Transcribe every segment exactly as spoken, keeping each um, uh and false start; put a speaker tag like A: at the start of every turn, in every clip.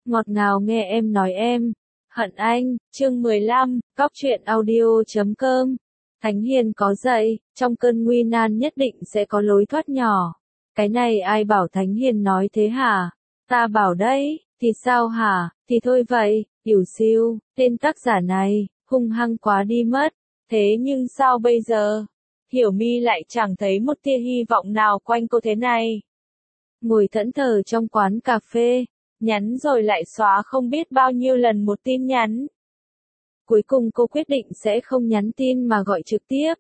A: ngọt ngào nghe em nói em. Hận anh, chương mười lăm, cóc truyện audio chấm com. Thánh Hiền có dạy, trong cơn nguy nan nhất định sẽ có lối thoát nhỏ. Cái này ai bảo Thánh Hiền nói thế hả? Ta bảo đấy, thì sao hả? Thì thôi vậy, Yểu Siêu, tên tác giả này, hung hăng quá đi mất. Thế nhưng sao bây giờ? Hiểu Mi lại chẳng thấy một tia hy vọng nào quanh cô thế này. Ngồi thẫn thờ trong quán cà phê, nhắn rồi lại xóa không biết bao nhiêu lần một tin nhắn. Cuối cùng cô quyết định sẽ không nhắn tin mà gọi trực tiếp.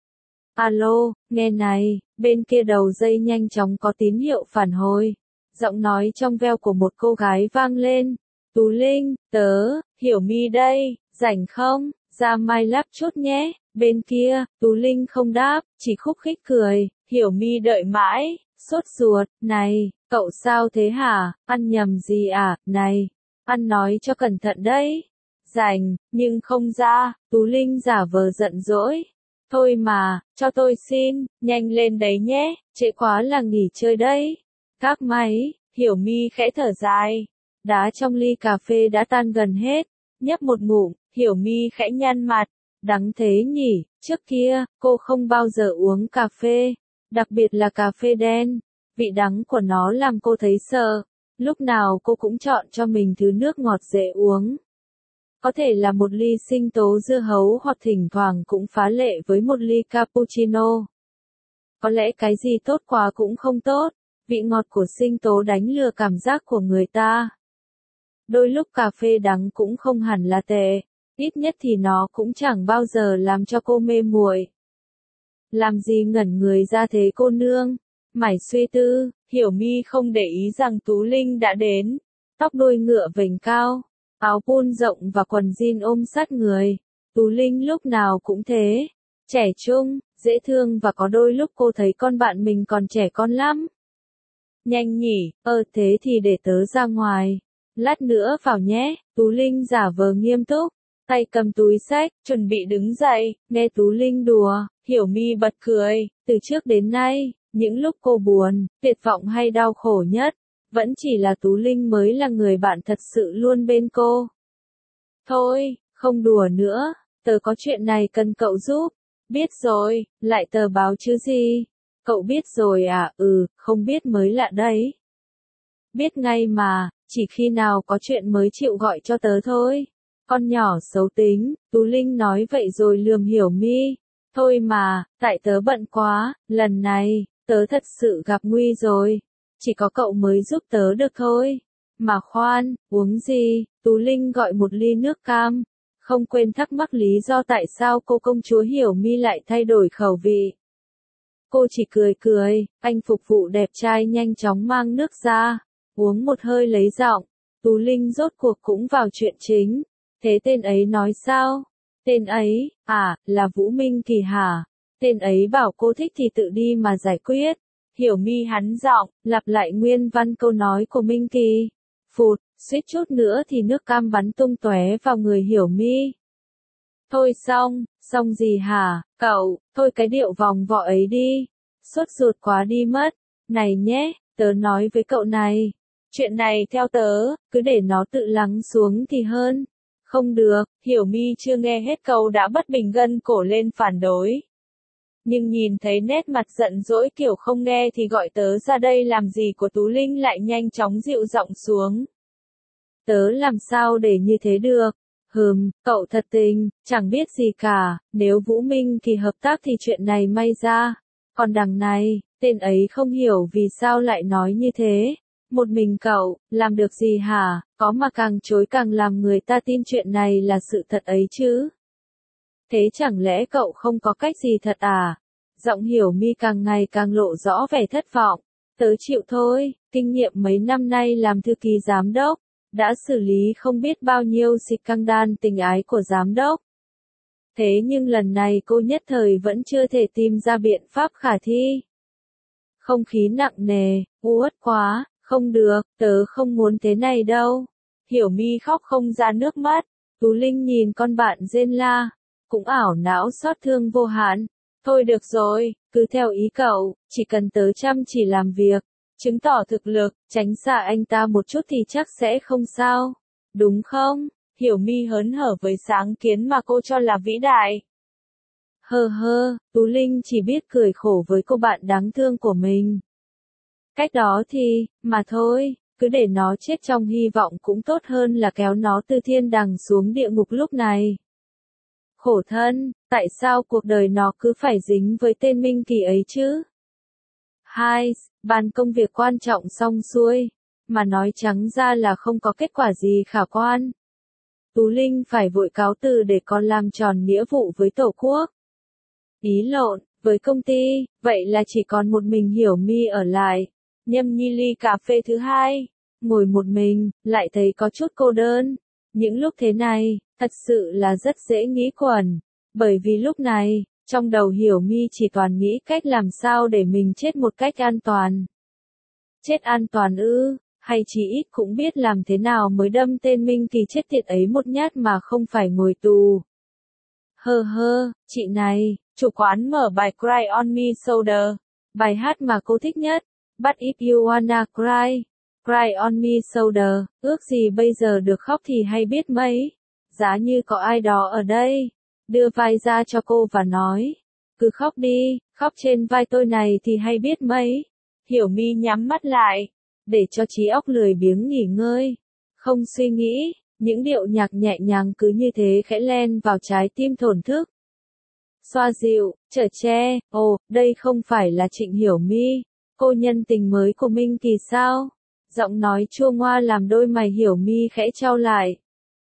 A: Alo, nghe này, bên kia đầu dây nhanh chóng có tín hiệu phản hồi. Giọng nói trong veo của một cô gái vang lên. Tú Linh, tớ, Hiểu Mi đây, rảnh không, ra mai lắp chút nhé. Bên kia, Tú Linh không đáp, chỉ khúc khích cười. Hiểu Mi đợi mãi, sốt ruột, này, cậu sao thế hả, ăn nhầm gì à, này, ăn nói cho cẩn thận đấy. Rảnh, nhưng không ra, Tú Linh giả vờ giận dỗi. Thôi mà, cho tôi xin, nhanh lên đấy nhé, trễ quá là nghỉ chơi đấy. Các máy, Hiểu Mi khẽ thở dài. Đá trong ly cà phê đã tan gần hết, nhấp một ngụm, Hiểu Mi khẽ nhăn mặt. Đắng thế nhỉ, trước kia, cô không bao giờ uống cà phê, đặc biệt là cà phê đen. Vị đắng của nó làm cô thấy sợ, lúc nào cô cũng chọn cho mình thứ nước ngọt dễ uống. Có thể là một ly sinh tố dưa hấu hoặc thỉnh thoảng cũng phá lệ với một ly cappuccino. Có lẽ cái gì tốt quá cũng không tốt, vị ngọt của sinh tố đánh lừa cảm giác của người ta. Đôi lúc cà phê đắng cũng không hẳn là tệ, ít nhất thì nó cũng chẳng bao giờ làm cho cô mê muội. Làm gì ngẩn người ra thế cô nương? Mải suy tư, Hiểu Mi không để ý rằng Tú Linh đã đến. Tóc đuôi ngựa vểnh cao, áo pun rộng và quần jean ôm sát người. Tú Linh lúc nào cũng thế, trẻ trung, dễ thương và có đôi lúc cô thấy con bạn mình còn trẻ con lắm. Nhanh nhỉ, ơ thế thì để tớ ra ngoài. Lát nữa vào nhé, Tú Linh giả vờ nghiêm túc, tay cầm túi xách, chuẩn bị đứng dậy, nghe Tú Linh đùa, Hiểu Mi bật cười, từ trước đến nay. Những lúc cô buồn, tuyệt vọng hay đau khổ nhất, vẫn chỉ là Tú Linh mới là người bạn thật sự luôn bên cô. Thôi, không đùa nữa, tớ có chuyện này cần cậu giúp. Biết rồi, lại tờ báo chứ gì? Cậu biết rồi à, ừ, không biết mới lạ đấy. Biết ngay mà, chỉ khi nào có chuyện mới chịu gọi cho tớ thôi. Con nhỏ xấu tính, Tú Linh nói vậy rồi lườm Hiểu Mi. Thôi mà, tại tớ bận quá, lần này, tớ thật sự gặp nguy rồi. Chỉ có cậu mới giúp tớ được thôi. Mà khoan, uống gì? Tú Linh gọi một ly nước cam. Không quên thắc mắc lý do tại sao cô công chúa Hiểu Mi lại thay đổi khẩu vị. Cô chỉ cười cười, anh phục vụ đẹp trai nhanh chóng mang nước ra. Uống một hơi lấy giọng. Tú Linh rốt cuộc cũng vào chuyện chính. Thế tên ấy nói sao? Tên ấy, à, là Vũ Minh Kỳ hả? Tên ấy bảo cô thích thì tự đi mà giải quyết. Hiểu Mi hắn giọng, lặp lại nguyên văn câu nói của Minh Kỳ. Phụt, suýt chút nữa thì nước cam bắn tung tóe vào người Hiểu Mi. Thôi xong, xong gì hả, cậu, thôi cái điệu vòng vọ ấy đi. Sốt ruột quá đi mất. Này nhé, tớ nói với cậu này. Chuyện này theo tớ, cứ để nó tự lắng xuống thì hơn. Không được, Hiểu Mi chưa nghe hết câu đã bất bình gân cổ lên phản đối. Nhưng nhìn thấy nét mặt giận dỗi kiểu không nghe thì gọi tớ ra đây làm gì của Tú Linh lại nhanh chóng dịu giọng xuống. Tớ làm sao để như thế được? Hừm, cậu thật tình, chẳng biết gì cả, nếu Vũ Minh Kỳ hợp tác thì chuyện này may ra. Còn đằng này, tên ấy không hiểu vì sao lại nói như thế. Một mình cậu, làm được gì hả, có mà càng chối càng làm người ta tin chuyện này là sự thật ấy chứ. Thế chẳng lẽ cậu không có cách gì thật à? Giọng Hiểu Mi càng ngày càng lộ rõ vẻ thất vọng. Tớ chịu thôi, kinh nghiệm mấy năm nay làm thư ký giám đốc, đã xử lý không biết bao nhiêu scandal tình ái của giám đốc. Thế nhưng lần này cô nhất thời vẫn chưa thể tìm ra biện pháp khả thi. Không khí nặng nề, uất quá, không được, tớ không muốn thế này đâu. Hiểu Mi khóc không ra nước mắt, Tú Linh nhìn con bạn rên la, cũng ảo não xót thương vô hạn. Thôi được rồi, cứ theo ý cậu, chỉ cần tớ chăm chỉ làm việc, chứng tỏ thực lực, tránh xa anh ta một chút thì chắc sẽ không sao. Đúng không? Hiểu Mi hớn hở với sáng kiến mà cô cho là vĩ đại. Hơ hơ, Tú Linh chỉ biết cười khổ với cô bạn đáng thương của mình. Cách đó thì, mà thôi, cứ để nó chết trong hy vọng cũng tốt hơn là kéo nó từ thiên đàng xuống địa ngục lúc này. Khổ thân, tại sao cuộc đời nó cứ phải dính với tên Minh Kỳ ấy chứ? Hai, bàn công việc quan trọng xong xuôi, mà nói trắng ra là không có kết quả gì khả quan. Tú Linh phải vội cáo từ để còn làm tròn nghĩa vụ với Tổ quốc. Ý lộn, với công ty, vậy là chỉ còn một mình Hiểu Mi ở lại. Nhâm nhi ly cà phê thứ hai, ngồi một mình, lại thấy có chút cô đơn. Những lúc thế này, thật sự là rất dễ nghĩ quẩn. Bởi vì lúc này, trong đầu Hiểu Mi chỉ toàn nghĩ cách làm sao để mình chết một cách an toàn. Chết an toàn ư, hay chỉ ít cũng biết làm thế nào mới đâm tên Minh Kỳ chết tiệt ấy một nhát mà không phải ngồi tù. Hơ hơ, chị này, chủ quán mở bài Cry on Me Shoulder, bài hát mà cô thích nhất. But if you wanna cry, cry on me shoulder, ước gì bây giờ được khóc thì hay biết mấy. Giá như có ai đó ở đây, đưa vai ra cho cô và nói, cứ khóc đi, khóc trên vai tôi này thì hay biết mấy. Hiểu Mi nhắm mắt lại, để cho trí óc lười biếng nghỉ ngơi, không suy nghĩ, những điệu nhạc nhẹ nhàng cứ như thế khẽ len vào trái tim thổn thức. Xoa dịu, chở che, ồ, đây không phải là Trịnh Hiểu Mi, cô nhân tình mới của Minh Kỳ sao? Giọng nói chua ngoa làm đôi mày Hiểu Mi khẽ chau lại.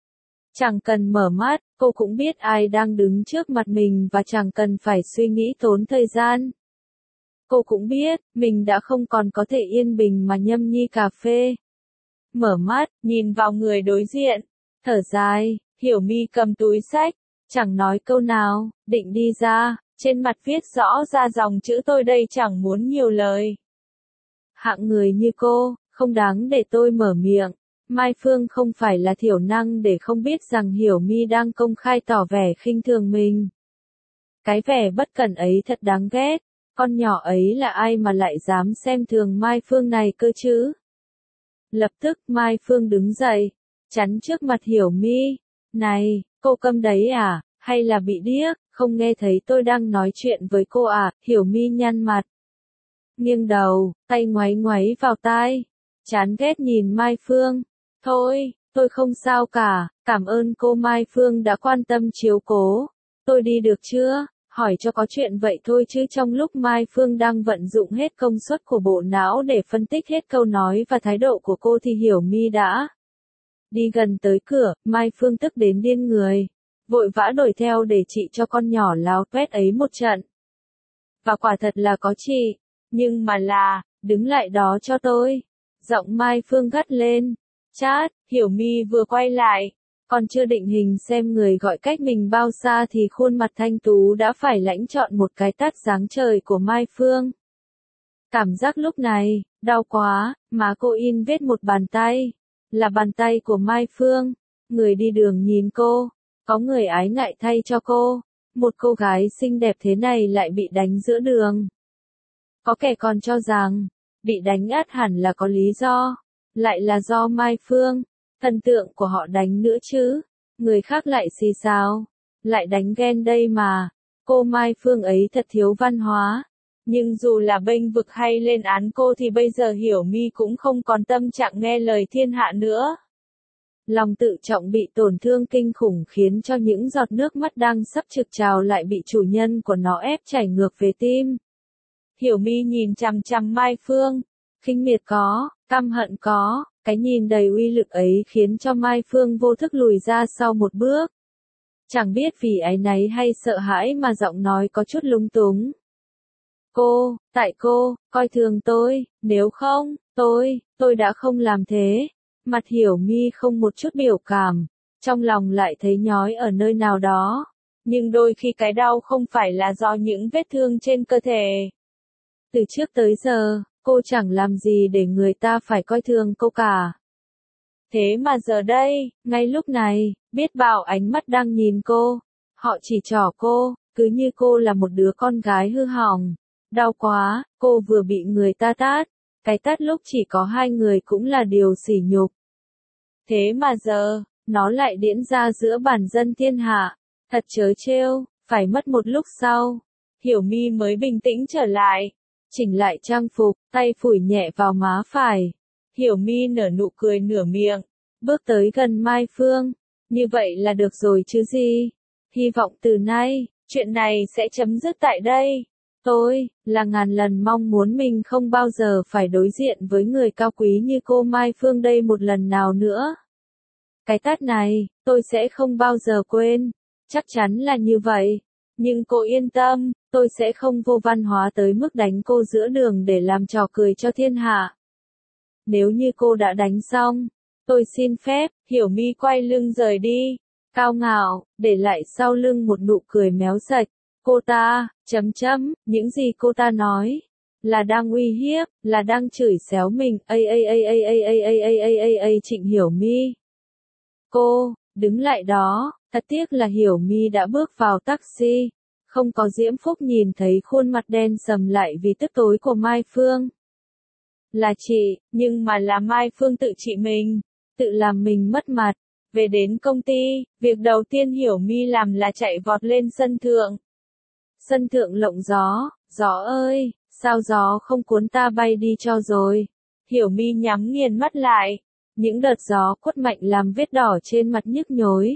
A: Chẳng cần mở mắt, cô cũng biết ai đang đứng trước mặt mình và chẳng cần phải suy nghĩ tốn thời gian. Cô cũng biết, mình đã không còn có thể yên bình mà nhâm nhi cà phê. Mở mắt, nhìn vào người đối diện, thở dài, Hiểu Mi cầm túi xách, chẳng nói câu nào, định đi ra, trên mặt viết rõ ra dòng chữ tôi đây chẳng muốn nhiều lời. Hạng người như cô, không đáng để tôi mở miệng. Mai Phương không phải là thiểu năng để không biết rằng Hiểu Mi đang công khai tỏ vẻ khinh thường mình. Cái vẻ bất cẩn ấy thật đáng ghét, con nhỏ ấy là ai mà lại dám xem thường Mai Phương này cơ chứ? Lập tức Mai Phương đứng dậy, chắn trước mặt Hiểu Mi. Này, cô câm đấy à, hay là bị điếc, không nghe thấy tôi đang nói chuyện với cô à? Hiểu Mi nhăn mặt, nghiêng đầu, tay ngoáy ngoáy vào tai, chán ghét nhìn Mai Phương. Thôi, tôi không sao cả, cảm ơn cô Mai Phương đã quan tâm chiếu cố. Tôi đi được chưa? Hỏi cho có chuyện vậy thôi chứ trong lúc Mai Phương đang vận dụng hết công suất của bộ não để phân tích hết câu nói và thái độ của cô thì Hiểu Mi đã đi gần tới cửa. Mai Phương tức đến điên người, vội vã đuổi theo để trị cho con nhỏ láo tuét ấy một trận. Và quả thật là có trị, nhưng mà là, đứng lại đó cho tôi. Giọng Mai Phương gắt lên. Chát, Hiểu Mi vừa quay lại, còn chưa định hình xem người gọi cách mình bao xa thì khuôn mặt thanh tú đã phải lãnh trọn một cái tát giáng trời của Mai Phương. Cảm giác lúc này, đau quá, má cô in vết một bàn tay. Là bàn tay của Mai Phương. Người đi đường nhìn cô, có người ái ngại thay cho cô. Một cô gái xinh đẹp thế này lại bị đánh giữa đường. Có kẻ còn cho rằng, bị đánh át hẳn là có lý do. Lại là do Mai Phương, thần tượng của họ đánh nữa chứ. Người khác lại xì xào, lại đánh ghen đây mà. Cô Mai Phương ấy thật thiếu văn hóa. Nhưng dù là bênh vực hay lên án cô thì bây giờ Hiểu Mi cũng không còn tâm trạng nghe lời thiên hạ nữa. Lòng tự trọng bị tổn thương kinh khủng khiến cho những giọt nước mắt đang sắp trực trào lại bị chủ nhân của nó ép chảy ngược về tim. Hiểu Mi nhìn chằm chằm Mai Phương, khinh miệt có, căm hận có, cái nhìn đầy uy lực ấy khiến cho Mai Phương vô thức lùi ra sau một bước. Chẳng biết vì áy náy hay sợ hãi mà giọng nói có chút lung túng. Cô, tại cô, coi thường tôi, nếu không, tôi, tôi đã không làm thế. Mặt Hiểu Mi không một chút biểu cảm, trong lòng lại thấy nhói ở nơi nào đó. Nhưng đôi khi cái đau không phải là do những vết thương trên cơ thể. Từ trước tới giờ, cô chẳng làm gì để người ta phải coi thường cô cả. Thế mà giờ đây, ngay lúc này, biết bao ánh mắt đang nhìn cô. Họ chỉ trỏ cô, cứ như cô là một đứa con gái hư hỏng. Đau quá, cô vừa bị người ta tát. Cái tát lúc chỉ có hai người cũng là điều sỉ nhục. Thế mà giờ, nó lại diễn ra giữa bản dân thiên hạ. Thật trớ trêu, phải mất một lúc sau. Hiểu Mi mới bình tĩnh trở lại. Chỉnh lại trang phục, tay phủi nhẹ vào má phải. Hiểu Mi nở nụ cười nửa miệng. Bước tới gần Mai Phương. Như vậy là được rồi chứ gì. Hy vọng từ nay, chuyện này sẽ chấm dứt tại đây. Tôi, là ngàn lần mong muốn mình không bao giờ phải đối diện với người cao quý như cô Mai Phương đây một lần nào nữa. Cái tát này, tôi sẽ không bao giờ quên. Chắc chắn là như vậy. Nhưng cô yên tâm, tôi sẽ không vô văn hóa tới mức đánh cô giữa đường để làm trò cười cho thiên hạ. Nếu như cô đã đánh xong, tôi xin phép. Hiểu Mi quay lưng rời đi. Cao ngạo, để lại sau lưng một nụ cười méo sạch. Cô ta, chấm chấm, những gì cô ta nói, là đang uy hiếp, là đang chửi xéo mình, ây ây ây ây ây ây ây ây ây ây ây Trịnh Hiểu Mi. Cô, đứng lại đó, thật tiếc là Hiểu Mi đã bước vào taxi, không có Diễm Phúc nhìn thấy khuôn mặt đen sầm lại vì tức tối của Mai Phương. Là chị, nhưng mà là Mai Phương tự trị mình, tự làm mình mất mặt. Về đến công ty, việc đầu tiên Hiểu Mi làm là chạy vọt lên sân thượng. Sân thượng lộng gió, gió ơi, sao gió không cuốn ta bay đi cho rồi. Hiểu Mi nhắm nghiền mắt lại, những đợt gió quất mạnh làm vết đỏ trên mặt nhức nhối.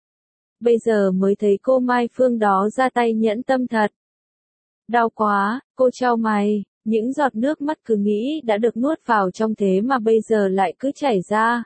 A: Bây giờ mới thấy cô Mai Phương đó ra tay nhẫn tâm thật. Đau quá, cô chau mày, những giọt nước mắt cứ nghĩ đã được nuốt vào trong thế mà bây giờ lại cứ chảy ra.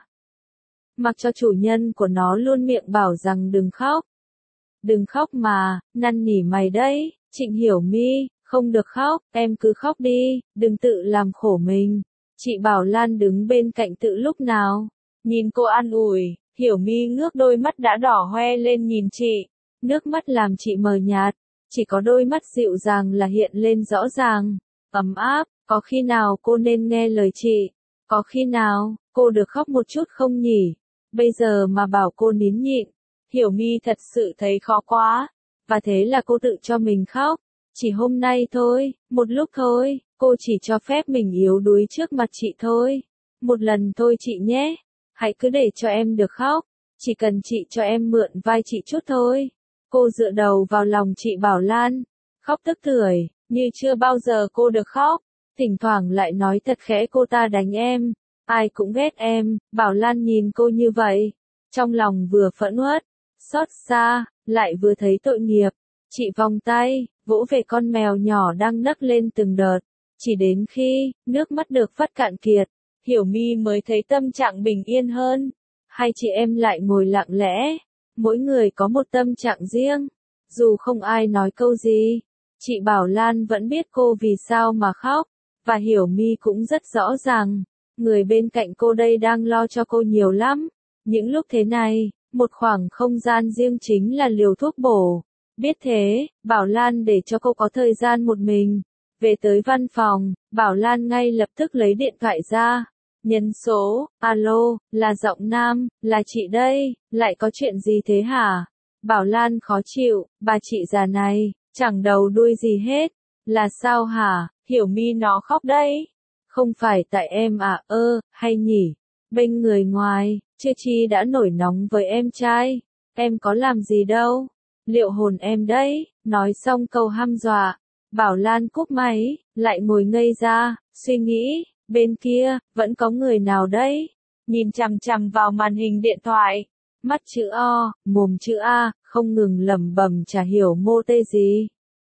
A: Mặc cho chủ nhân của nó luôn miệng bảo rằng đừng khóc. Đừng khóc mà, năn nỉ mày đấy, Trịnh Hiểu Mi, không được khóc, em cứ khóc đi, đừng tự làm khổ mình. Chị Bảo Lan đứng bên cạnh tự lúc nào, nhìn cô an ủi, Hiểu Mi ngước đôi mắt đã đỏ hoe lên nhìn chị, nước mắt làm chị mờ nhạt, chỉ có đôi mắt dịu dàng là hiện lên rõ ràng, ấm áp, có khi nào cô nên nghe lời chị, có khi nào, cô được khóc một chút không nhỉ, bây giờ mà bảo cô nín nhịn. Hiểu Mi thật sự thấy khó quá, và thế là cô tự cho mình khóc, chỉ hôm nay thôi, một lúc thôi, cô chỉ cho phép mình yếu đuối trước mặt chị thôi, một lần thôi chị nhé, hãy cứ để cho em được khóc, chỉ cần chị cho em mượn vai chị chút thôi. Cô dựa đầu vào lòng chị Bảo Lan, khóc tức tưởi, như chưa bao giờ cô được khóc, thỉnh thoảng lại nói thật khẽ cô ta đánh em, ai cũng ghét em, Bảo Lan nhìn cô như vậy, trong lòng vừa phẫn uất, xót xa, lại vừa thấy tội nghiệp. Chị vòng tay, vỗ về con mèo nhỏ đang nấc lên từng đợt. Chỉ đến khi, nước mắt được vắt cạn kiệt, Hiểu Mi mới thấy tâm trạng bình yên hơn. Hai chị em lại ngồi lặng lẽ, mỗi người có một tâm trạng riêng. Dù không ai nói câu gì, chị Bảo Lan vẫn biết cô vì sao mà khóc, và Hiểu Mi cũng rất rõ ràng, người bên cạnh cô đây đang lo cho cô nhiều lắm. Những lúc thế này, một khoảng không gian riêng chính là liều thuốc bổ. Biết thế, Bảo Lan để cho cô có thời gian một mình. Về tới văn phòng, Bảo Lan ngay lập tức lấy điện thoại ra. Nhấn số, alo, là giọng nam, là chị đây, lại có chuyện gì thế hả? Bảo Lan khó chịu, bà chị già này, chẳng đầu đuôi gì hết. Là sao hả? Hiểu Mi nó khóc đấy. Không phải tại em à, ơ, hay nhỉ? Bên người ngoài, chưa chi đã nổi nóng với em trai. Em có làm gì đâu. Liệu hồn em đấy. Nói xong câu hăm dọa. Bảo Lan cúp máy, lại ngồi ngây ra, suy nghĩ. Bên kia, vẫn có người nào đấy? Nhìn chằm chằm vào màn hình điện thoại. Mắt chữ O, mồm chữ A, không ngừng lẩm bẩm chả hiểu mô tê gì.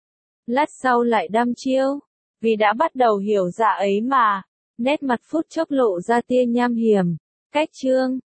A: Lát sau lại đăm chiêu. Vì đã bắt đầu hiểu ra ấy mà. Nét mặt phút chốc lộ ra tia nham hiểm. Cách chương.